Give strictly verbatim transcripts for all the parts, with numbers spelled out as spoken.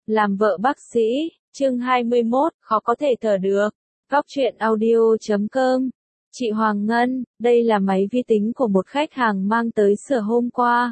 Làm vợ bác sĩ, chương hai mươi mốt, khó có thể thở được. Góc truyện audio chấm com. Chị Hoàng Ngân, đây là máy vi tính của một khách hàng mang tới sửa hôm qua.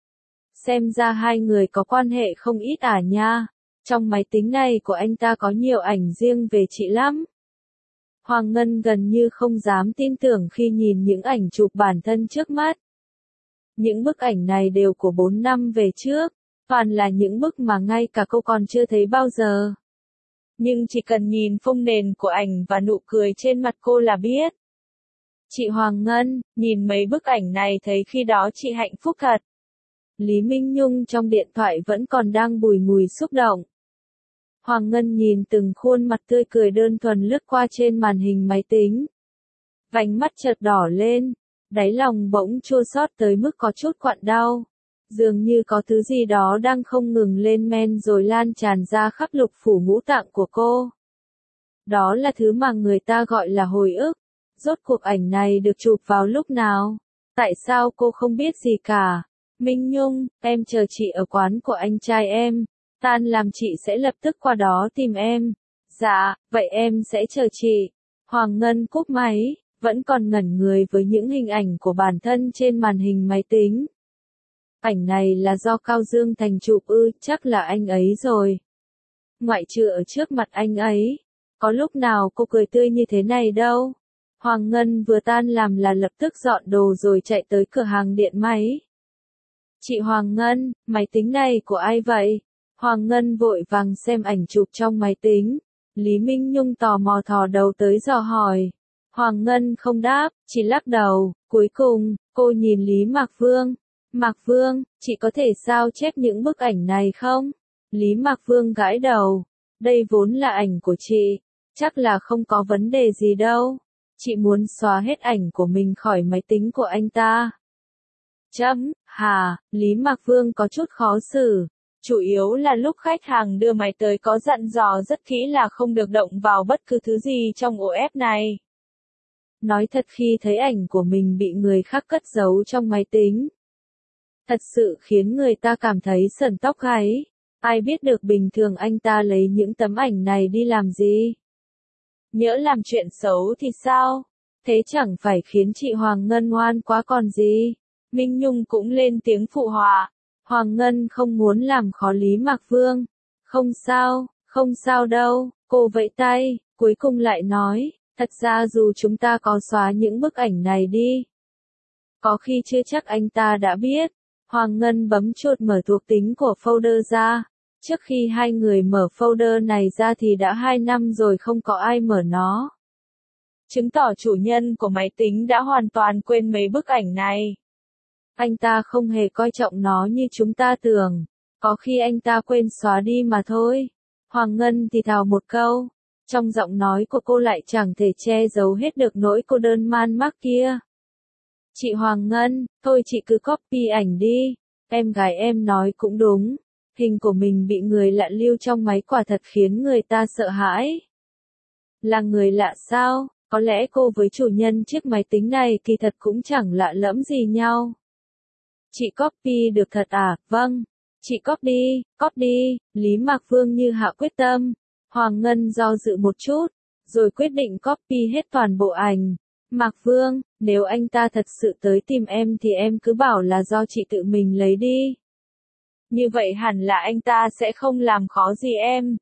Xem ra hai người có quan hệ không ít à nha. Trong máy tính này của anh ta có nhiều ảnh riêng về chị lắm. Hoàng Ngân gần như không dám tin tưởng khi nhìn những ảnh chụp bản thân trước mắt. Những bức ảnh này đều của bốn năm về trước, toàn là những bức mà ngay cả cô còn chưa thấy bao giờ. Nhưng chỉ cần nhìn phông nền của ảnh và nụ cười trên mặt cô là biết. Chị Hoàng Ngân, nhìn mấy bức ảnh này thấy khi đó chị hạnh phúc thật. Lý Minh Nhung trong điện thoại vẫn còn đang bùi ngùi xúc động. Hoàng Ngân nhìn từng khuôn mặt tươi cười đơn thuần lướt qua trên màn hình máy tính. Vành mắt chợt đỏ lên, đáy lòng bỗng chua xót tới mức có chút quặn đau. Dường như có thứ gì đó đang không ngừng lên men rồi lan tràn ra khắp lục phủ ngũ tạng của cô. Đó là thứ mà người ta gọi là hồi ức. Rốt cuộc ảnh này được chụp vào lúc nào? Tại sao cô không biết gì cả? Minh Nhung, em chờ chị ở quán của anh trai em. Tan làm chị sẽ lập tức qua đó tìm em. Dạ, vậy em sẽ chờ chị. Hoàng Ngân cúp máy, vẫn còn ngẩn người với những hình ảnh của bản thân trên màn hình máy tính. Ảnh này là do Cao Dương Thành chụp ư, chắc là anh ấy rồi. Ngoại trừ ở trước mặt anh ấy, có lúc nào cô cười tươi như thế này đâu. Hoàng Ngân vừa tan làm là lập tức dọn đồ rồi chạy tới cửa hàng điện máy. Chị Hoàng Ngân, máy tính này của ai vậy? Hoàng Ngân vội vàng xem ảnh chụp trong máy tính. Lý Minh Nhung tò mò thò đầu tới dò hỏi. Hoàng Ngân không đáp, chỉ lắc đầu. Cuối cùng, cô nhìn Lý Mạc Vương. Mạc Vương, chị có thể sao chép những bức ảnh này không? Lý Mạc Vương gãi đầu. Đây vốn là ảnh của chị. Chắc là không có vấn đề gì đâu. Chị muốn xóa hết ảnh của mình khỏi máy tính của anh ta. Chấm, hà, Lý Mạc Vương có chút khó xử. Chủ yếu là lúc khách hàng đưa máy tới có dặn dò rất kỹ là không được động vào bất cứ thứ gì trong ô ép này. Nói thật khi thấy ảnh của mình bị người khác cất giấu trong máy tính. Thật sự khiến người ta cảm thấy sởn tóc gáy. Ai biết được bình thường anh ta lấy những tấm ảnh này đi làm gì? Nhỡ làm chuyện xấu thì sao? Thế chẳng phải khiến chị Hoàng Ngân ngoan quá còn gì? Minh Nhung cũng lên tiếng phụ họa. Hoàng Ngân không muốn làm khó Lý Mạc Vương. Không sao, không sao đâu, cô vẫy tay, cuối cùng lại nói, thật ra dù chúng ta có xóa những bức ảnh này đi. Có khi chưa chắc anh ta đã biết. Hoàng Ngân bấm chuột mở thuộc tính của folder ra. Trước khi hai người mở folder này ra thì đã hai năm rồi không có ai mở nó. Chứng tỏ chủ nhân của máy tính đã hoàn toàn quên mấy bức ảnh này. Anh ta không hề coi trọng nó như chúng ta tưởng. Có khi anh ta quên xóa đi mà thôi. Hoàng Ngân thì thào một câu. Trong giọng nói của cô lại chẳng thể che giấu hết được nỗi cô đơn man mác kia. Chị Hoàng Ngân, thôi chị cứ copy ảnh đi. Em gái em nói cũng đúng. Hình của mình bị người lạ lưu trong máy quả thật khiến người ta sợ hãi. Là người lạ sao? Có lẽ cô với chủ nhân chiếc máy tính này kỳ thật cũng chẳng lạ lẫm gì nhau. Chị copy được thật à? Vâng. Chị copy, copy. Lý Mạc Vương như hạ quyết tâm. Hoàng Ngân do dự một chút, rồi quyết định copy hết toàn bộ ảnh. Mạc Vương, nếu anh ta thật sự tới tìm em thì em cứ bảo là do chị tự mình lấy đi. Như vậy hẳn là anh ta sẽ không làm khó gì em.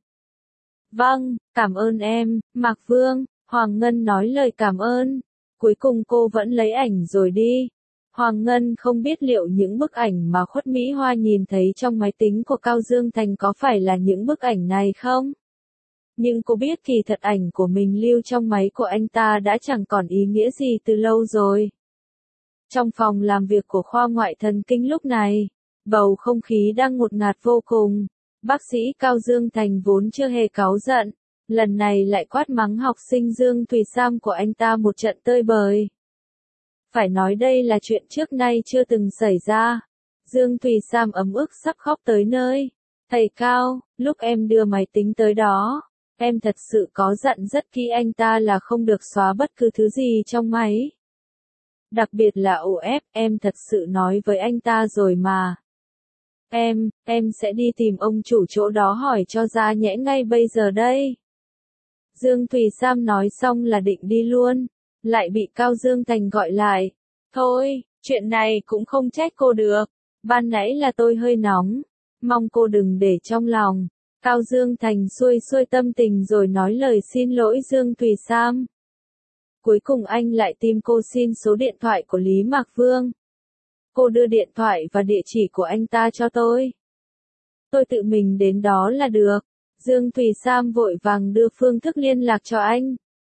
Vâng, cảm ơn em, Mạc Vương. Hoàng Ngân nói lời cảm ơn. Cuối cùng cô vẫn lấy ảnh rồi đi. Hoàng Ngân không biết liệu những bức ảnh mà Khuất Mỹ Hoa nhìn thấy trong máy tính của Cao Dương Thành có phải là những bức ảnh này không? Nhưng cô biết kỳ thật ảnh của mình lưu trong máy của anh ta đã chẳng còn ý nghĩa gì từ lâu rồi. Trong phòng làm việc của khoa ngoại thần kinh lúc này, bầu không khí đang ngột ngạt vô cùng. Bác sĩ Cao Dương Thành vốn chưa hề cáu giận, lần này lại quát mắng học sinh Dương Thùy Sam của anh ta một trận tơi bời. Phải nói đây là chuyện trước nay chưa từng xảy ra. Dương Thùy Sam ấm ức sắp khóc tới nơi. Thầy Cao, lúc em đưa máy tính tới đó, em thật sự có dặn rất kỹ anh ta là không được xóa bất cứ thứ gì trong máy. Đặc biệt là ô ép, em thật sự nói với anh ta rồi mà. Em, em sẽ đi tìm ông chủ chỗ đó hỏi cho ra nhẽ ngay bây giờ đây. Dương Thùy Sam nói xong là định đi luôn, lại bị Cao Dương Thành gọi lại. Thôi, chuyện này cũng không trách cô được, ban nãy là tôi hơi nóng, mong cô đừng để trong lòng. Cao Dương Thành xuôi xuôi tâm tình rồi nói lời xin lỗi Dương Thùy Sam. Cuối cùng anh lại tìm cô xin số điện thoại của Lý Mạc Vương. Cô đưa điện thoại và địa chỉ của anh ta cho tôi. Tôi tự mình đến đó là được. Dương Thùy Sam vội vàng đưa phương thức liên lạc cho anh.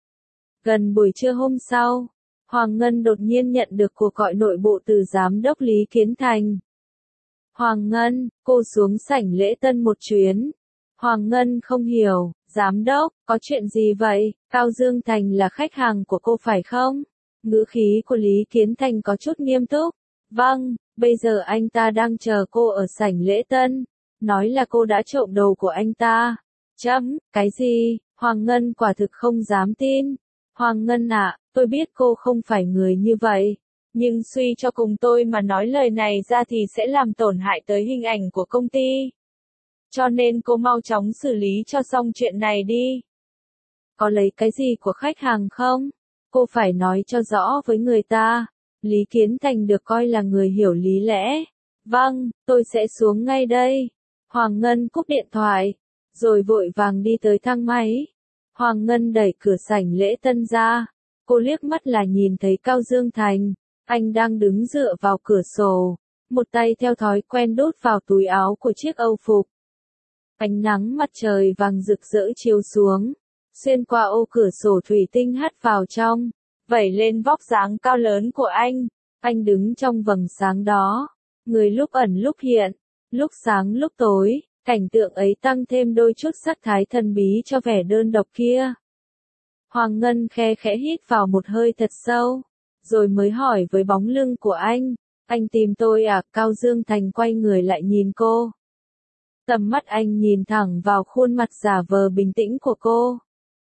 Gần buổi trưa hôm sau, Hoàng Ngân đột nhiên nhận được cuộc gọi nội bộ từ Giám đốc Lý Kiến Thành. Hoàng Ngân, cô xuống sảnh lễ tân một chuyến. Hoàng Ngân không hiểu, Giám đốc, có chuyện gì vậy? Cao Dương Thành là khách hàng của cô phải không? Ngữ khí của Lý Kiến Thành có chút nghiêm túc. Vâng, bây giờ anh ta đang chờ cô ở sảnh lễ tân. Nói là cô đã trộm đồ của anh ta. Chấm, cái gì? Hoàng Ngân quả thực không dám tin. Hoàng Ngân ạ, tôi biết cô không phải người như vậy. Nhưng suy cho cùng tôi mà nói lời này ra thì sẽ làm tổn hại tới hình ảnh của công ty. Cho nên cô mau chóng xử lý cho xong chuyện này đi. Có lấy cái gì của khách hàng không? Cô phải nói cho rõ với người ta. Lý Kiến Thành được coi là người hiểu lý lẽ. Vâng, tôi sẽ xuống ngay đây. Hoàng Ngân cúp điện thoại, rồi vội vàng đi tới thang máy. Hoàng Ngân đẩy cửa sảnh lễ tân ra. Cô liếc mắt là nhìn thấy Cao Dương Thành. Anh đang đứng dựa vào cửa sổ, một tay theo thói quen đút vào túi áo của chiếc âu phục. Ánh nắng mặt trời vàng rực rỡ chiếu xuống, xuyên qua ô cửa sổ thủy tinh hắt vào trong, vẩy lên vóc dáng cao lớn của anh. Anh đứng trong vầng sáng đó, người lúc ẩn lúc hiện, lúc sáng lúc tối, cảnh tượng ấy tăng thêm đôi chút sắc thái thần bí cho vẻ đơn độc kia. Hoàng Ngân khe khẽ hít vào một hơi thật sâu, rồi mới hỏi với bóng lưng của anh, anh tìm tôi à? Cao Dương Thành quay người lại nhìn cô. Tầm mắt anh nhìn thẳng vào khuôn mặt giả vờ bình tĩnh của cô.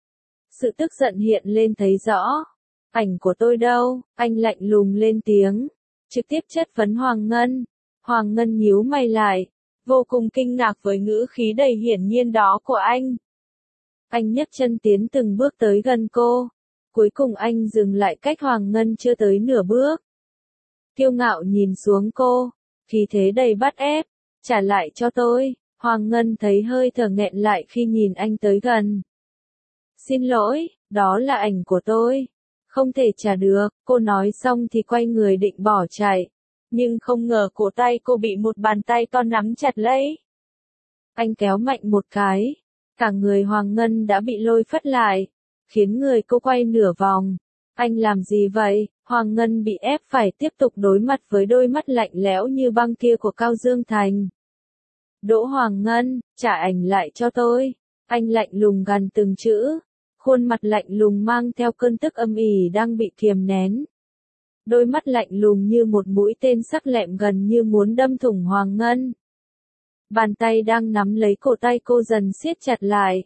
Sự tức giận hiện lên thấy rõ. Ảnh của tôi đâu? Anh lạnh lùng lên tiếng, trực tiếp chất vấn Hoàng Ngân. Hoàng Ngân nhíu mày lại, vô cùng kinh ngạc với ngữ khí đầy hiển nhiên đó của anh. Anh nhấc chân tiến từng bước tới gần cô. Cuối cùng anh dừng lại cách Hoàng Ngân chưa tới nửa bước. Kiêu ngạo nhìn xuống cô, khí thế đầy bắt ép, trả lại cho tôi. Hoàng Ngân thấy hơi thở nghẹn lại khi nhìn anh tới gần. Xin lỗi, đó là ảnh của tôi. Không thể trả được, cô nói xong thì quay người định bỏ chạy. Nhưng không ngờ cổ tay cô bị một bàn tay to nắm chặt lấy. Anh kéo mạnh một cái, cả người Hoàng Ngân đã bị lôi phất lại, khiến người cô quay nửa vòng. Anh làm gì vậy? Hoàng Ngân bị ép phải tiếp tục đối mặt với đôi mắt lạnh lẽo như băng kia của Cao Dương Thành. Đỗ Hoàng Ngân, trả ảnh lại cho tôi. Anh lạnh lùng gằn từng chữ, khuôn mặt lạnh lùng mang theo cơn tức âm ỉ đang bị kiềm nén. Đôi mắt lạnh lùng như một mũi tên sắc lẹm gần như muốn đâm thủng Hoàng Ngân. Bàn tay đang nắm lấy cổ tay cô dần siết chặt lại.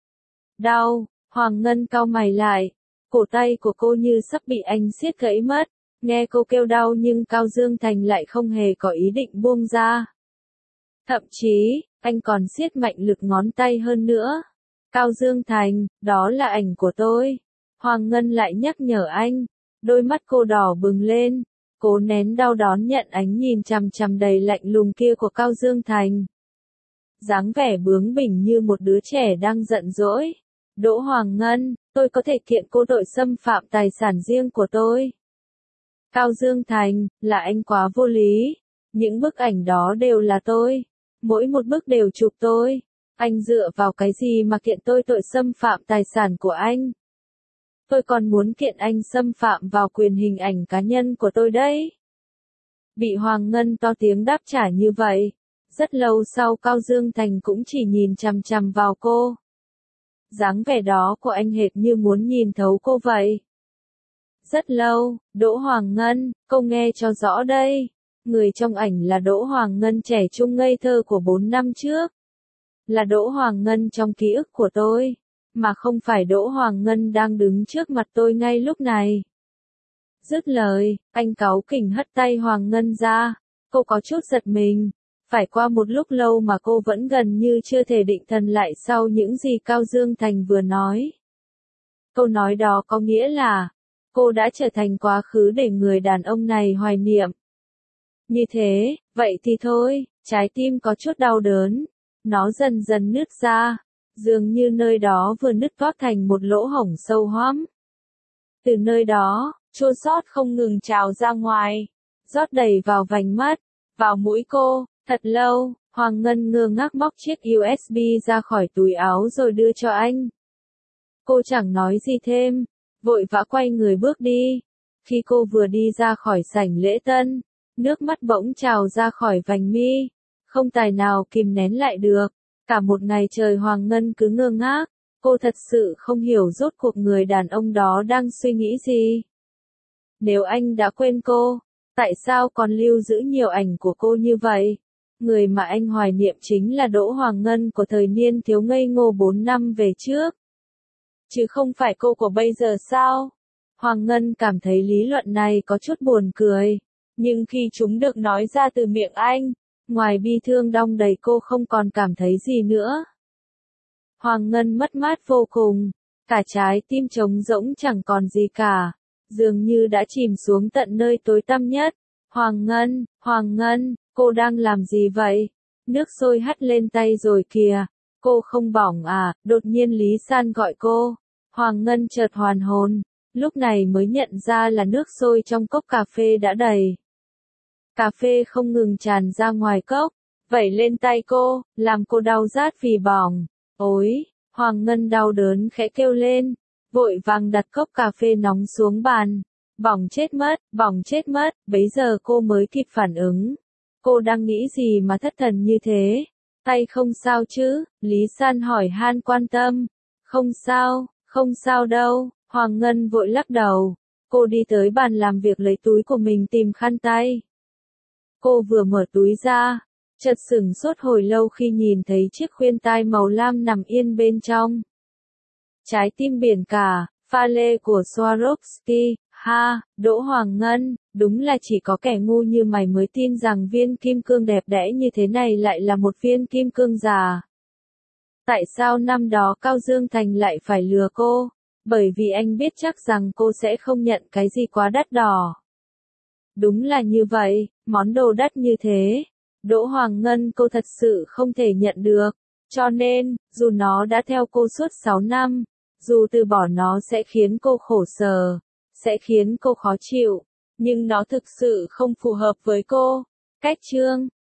Đau, Hoàng Ngân cau mày lại, cổ tay của cô như sắp bị anh siết gãy mất. Nghe cô kêu đau nhưng Cao Dương Thành lại không hề có ý định buông ra. Thậm chí, anh còn siết mạnh lực ngón tay hơn nữa. Cao Dương Thành, đó là ảnh của tôi. Hoàng Ngân lại nhắc nhở anh. Đôi mắt cô đỏ bừng lên, cố nén đau đón nhận ánh nhìn chằm chằm đầy lạnh lùng kia của Cao Dương Thành. Dáng vẻ bướng bỉnh như một đứa trẻ đang giận dỗi. Đỗ Hoàng Ngân, tôi có thể kiện cô tội xâm phạm tài sản riêng của tôi. Cao Dương Thành, là anh quá vô lý. Những bức ảnh đó đều là tôi. Mỗi một bức đều chụp tôi. Anh dựa vào cái gì mà kiện tôi tội xâm phạm tài sản của anh? Tôi còn muốn kiện anh xâm phạm vào quyền hình ảnh cá nhân của tôi đấy. Bị Hoàng Ngân to tiếng đáp trả như vậy. Rất lâu sau Cao Dương Thành cũng chỉ nhìn chằm chằm vào cô. Dáng vẻ đó của anh hệt như muốn nhìn thấu cô vậy. Rất lâu, Đỗ Hoàng Ngân, cô nghe cho rõ đây. Người trong ảnh là Đỗ Hoàng Ngân trẻ trung ngây thơ của bốn năm trước. Là Đỗ Hoàng Ngân trong ký ức của tôi, mà không phải Đỗ Hoàng Ngân đang đứng trước mặt tôi ngay lúc này. Dứt lời, anh cáu kỉnh hất tay Hoàng Ngân ra. Cô có chút giật mình, Phải qua một lúc lâu mà cô vẫn gần như chưa thể định thần lại sau những gì Cao Dương Thành vừa nói. Câu nói đó có nghĩa là, cô đã trở thành quá khứ để người đàn ông này hoài niệm. Như thế, vậy thì thôi, trái tim có chút đau đớn. Nó dần dần nứt ra, dường như nơi đó vừa nứt toác thành một lỗ hổng sâu hoắm. Từ nơi đó, chua xót không ngừng trào ra ngoài, rót đầy vào vành mắt, vào mũi cô. Thật lâu, Hoàng Ngân ngơ ngác móc chiếc u ét bê ra khỏi túi áo rồi đưa cho anh. Cô chẳng nói gì thêm, vội vã quay người bước đi. Khi cô vừa đi ra khỏi sảnh lễ tân, nước mắt bỗng trào ra khỏi vành mi, không tài nào kìm nén lại được. Cả một ngày trời Hoàng Ngân cứ ngơ ngác, cô thật sự không hiểu rốt cuộc người đàn ông đó đang suy nghĩ gì. Nếu anh đã quên cô, tại sao còn lưu giữ nhiều ảnh của cô như vậy? Người mà anh hoài niệm chính là Đỗ Hoàng Ngân của thời niên thiếu ngây ngô bốn năm về trước. Chứ không phải cô của bây giờ sao? Hoàng Ngân cảm thấy lý luận này có chút buồn cười. Nhưng khi chúng được nói ra từ miệng anh, ngoài bi thương đong đầy cô không còn cảm thấy gì nữa. Hoàng Ngân mất mát vô cùng. Cả trái tim trống rỗng chẳng còn gì cả. Dường như đã chìm xuống tận nơi tối tăm nhất. Hoàng Ngân, Hoàng Ngân, cô đang làm gì vậy? Nước sôi hắt lên tay rồi kìa. Cô không bỏng à? Đột nhiên Lý San gọi cô. Hoàng Ngân chợt hoàn hồn. Lúc này mới nhận ra là nước sôi trong cốc cà phê đã đầy. Cà phê không ngừng tràn ra ngoài cốc, vẩy lên tay cô, làm cô đau rát vì bỏng. Ôi, Hoàng Ngân đau đớn khẽ kêu lên, vội vàng đặt cốc cà phê nóng xuống bàn. Bỏng chết mất, bỏng chết mất, bấy giờ cô mới kịp phản ứng. Cô đang nghĩ gì mà thất thần như thế? Tay không sao chứ? Lý San hỏi han quan tâm. Không sao, không sao đâu, Hoàng Ngân vội lắc đầu. Cô đi tới bàn làm việc lấy túi của mình tìm khăn tay. Cô vừa mở túi ra, chợt sửng sốt hồi lâu khi nhìn thấy chiếc khuyên tai màu lam nằm yên bên trong. Trái tim biển cả, pha lê của Swarovski, ha, Đỗ Hoàng Ngân, đúng là chỉ có kẻ ngu như mày mới tin rằng viên kim cương đẹp đẽ như thế này lại là một viên kim cương già. Tại sao năm đó Cao Dương Thành lại phải lừa cô? Bởi vì anh biết chắc rằng cô sẽ không nhận cái gì quá đắt đỏ. Đúng là như vậy, món đồ đắt như thế, Đỗ Hoàng Ngân cô thật sự không thể nhận được. Cho nên, dù nó đã theo cô suốt sáu năm, dù từ bỏ nó sẽ khiến cô khổ sở, sẽ khiến cô khó chịu, nhưng nó thực sự không phù hợp với cô. Cách chương